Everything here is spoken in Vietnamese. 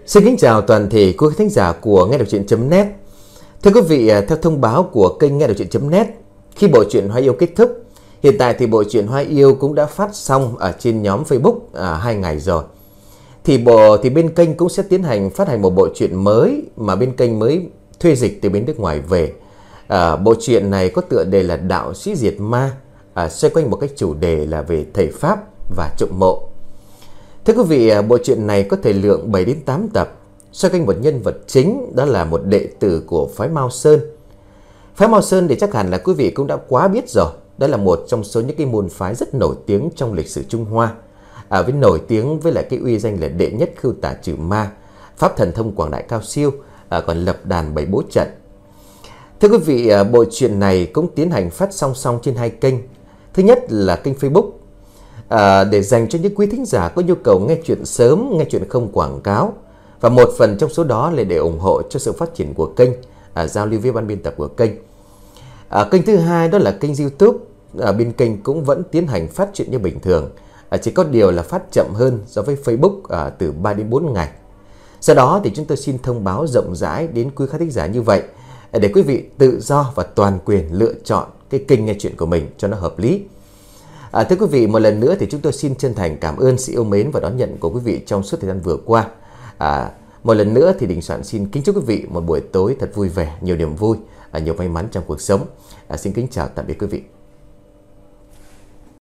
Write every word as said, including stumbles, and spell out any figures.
Xin kính chào toàn thể quý khán giả của nghe đọc truyện chấm net. Thưa quý vị, theo thông báo của kênh nghe đọc truyện chấm net, khi bộ truyện Hoa Yêu kết thúc, hiện tại thì bộ truyện Hoa Yêu cũng đã phát xong ở trên nhóm Facebook à, hai ngày rồi. Thì bộ thì bên kênh cũng sẽ tiến hành phát hành một bộ truyện mới mà bên kênh mới thuê dịch từ bên nước ngoài về. À, bộ truyện này có tựa đề là Đạo Sĩ Diệt Ma, à, xoay quanh một cái chủ đề là về thầy pháp và trộm mộ. Thưa quý vị, bộ truyện này có thời lượng bảy đến tám tập, xoay quanh một nhân vật chính, đó là một đệ tử của phái Mao Sơn. Phái Mao Sơn thì chắc hẳn là quý vị cũng đã quá biết rồi, đó là một trong số những cái môn phái rất nổi tiếng trong lịch sử Trung Hoa, à, với nổi tiếng với lại cái uy danh là đệ nhất khưu tả trừ ma, pháp thần thông quảng đại cao siêu, à, còn lập đàn bảy bố trận. Thưa quý vị, bộ truyện này cũng tiến hành phát song song trên hai kênh. Thứ nhất là kênh Facebook, À, để dành cho những quý thính giả có nhu cầu nghe chuyện sớm, nghe chuyện không quảng cáo. Và một phần trong số đó là để ủng hộ cho sự phát triển của kênh, à, giao lưu với ban biên tập của kênh. à, Kênh thứ hai đó là kênh YouTube. à, Bên kênh cũng vẫn tiến hành phát chuyện như bình thường, à, chỉ có điều là phát chậm hơn so với Facebook à, từ ba đến bốn ngày. Do đó thì chúng tôi xin thông báo rộng rãi đến quý khán thính giả như vậy, à, để quý vị tự do và toàn quyền lựa chọn cái kênh nghe chuyện của mình cho nó hợp lý. À, thưa quý vị, một lần nữa thì chúng tôi xin chân thành cảm ơn sự yêu mến và đón nhận của quý vị trong suốt thời gian vừa qua. À, một lần nữa thì Đình Soạn xin kính chúc quý vị một buổi tối thật vui vẻ, nhiều niềm vui, và nhiều may mắn trong cuộc sống. À, xin kính chào tạm biệt quý vị.